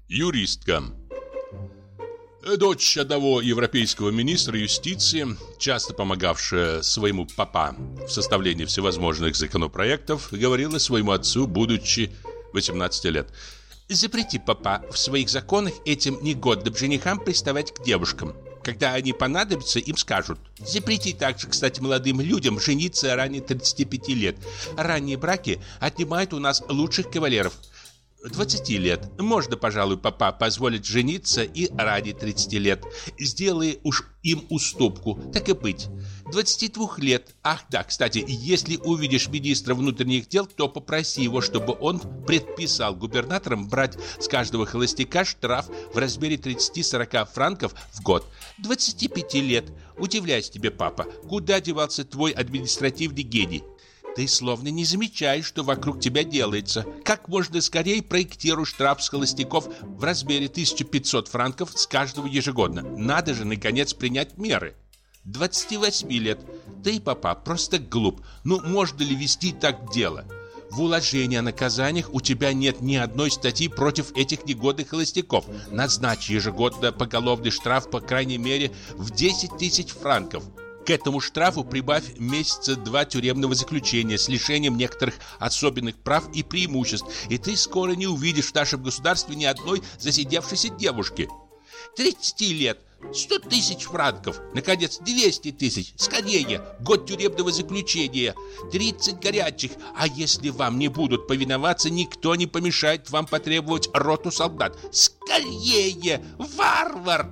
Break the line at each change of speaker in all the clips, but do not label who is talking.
Юристка. Дочь одного европейского министра юстиции, часто помогавшая своему папа в составлении всевозможных законопроектов, говорила своему отцу, будучи 18 лет: «Запрети, папа, в своих законах этим негодным женихам приставать к девушкам. Когда они понадобятся, им скажут. Запрети также, кстати, молодым людям жениться ранее 35 лет. Ранние браки отнимают у нас лучших кавалеров. 20 лет. Можно, пожалуй, папа, позволить жениться и ради 30 лет. Сделай уж им уступку, так и быть. 22 лет. Ах да, кстати, если увидишь министра внутренних дел, то попроси его, чтобы он предписал губернаторам брать с каждого холостяка штраф в размере 30-40 франков в год. 25 лет. Удивляюсь тебе, папа, куда девался твой административный гений? Ты словно не замечаешь, что вокруг тебя делается. Как можно скорее проектируй штраф с холостяков в размере 1500 франков с каждого ежегодно. Надо же, наконец, принять меры. 28 лет. Ты, папа, просто глуп. Ну, можно ли вести так дело? В уложении о наказаниях у тебя нет ни одной статьи против этих негодных холостяков. Назначь ежегодно поголовный штраф, по крайней мере, в 10 тысяч франков. К этому штрафу прибавь месяца 2 тюремного заключения с лишением некоторых особенных прав и преимуществ, и ты скоро не увидишь в нашем государстве ни одной засидевшейся девушки. 30 лет, 100 тысяч франков, наконец 200 тысяч, скорее, год тюремного заключения, 30 горячих, а если вам не будут повиноваться, никто не помешает вам потребовать роту солдат. Скорее, варвар!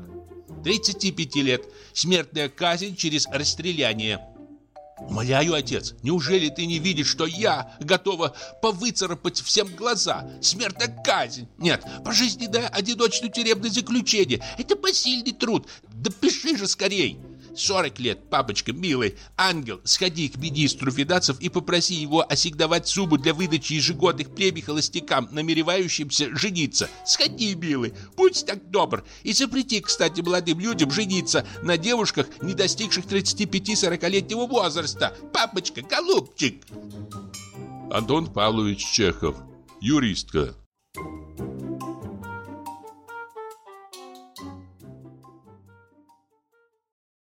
35 лет. Смертная казнь через расстреляние. Умоляю, отец, неужели ты не видишь, что я готова повыцарапать всем глаза? Смертная казнь. Нет, пожизненное одиночное тюремное заключение. Это посильный труд. Да пиши же скорей. 40 лет, папочка, милый, ангел, сходи к министру финансов и попроси его ассигновать сумму для выдачи ежегодных премий холостякам, намеревающимся жениться. Сходи, милый, будь так добр, и запрети, кстати, молодым людям жениться на девушках, не достигших 35-40-летнего возраста. Папочка, голубчик. Антон Павлович Чехов. Юристка.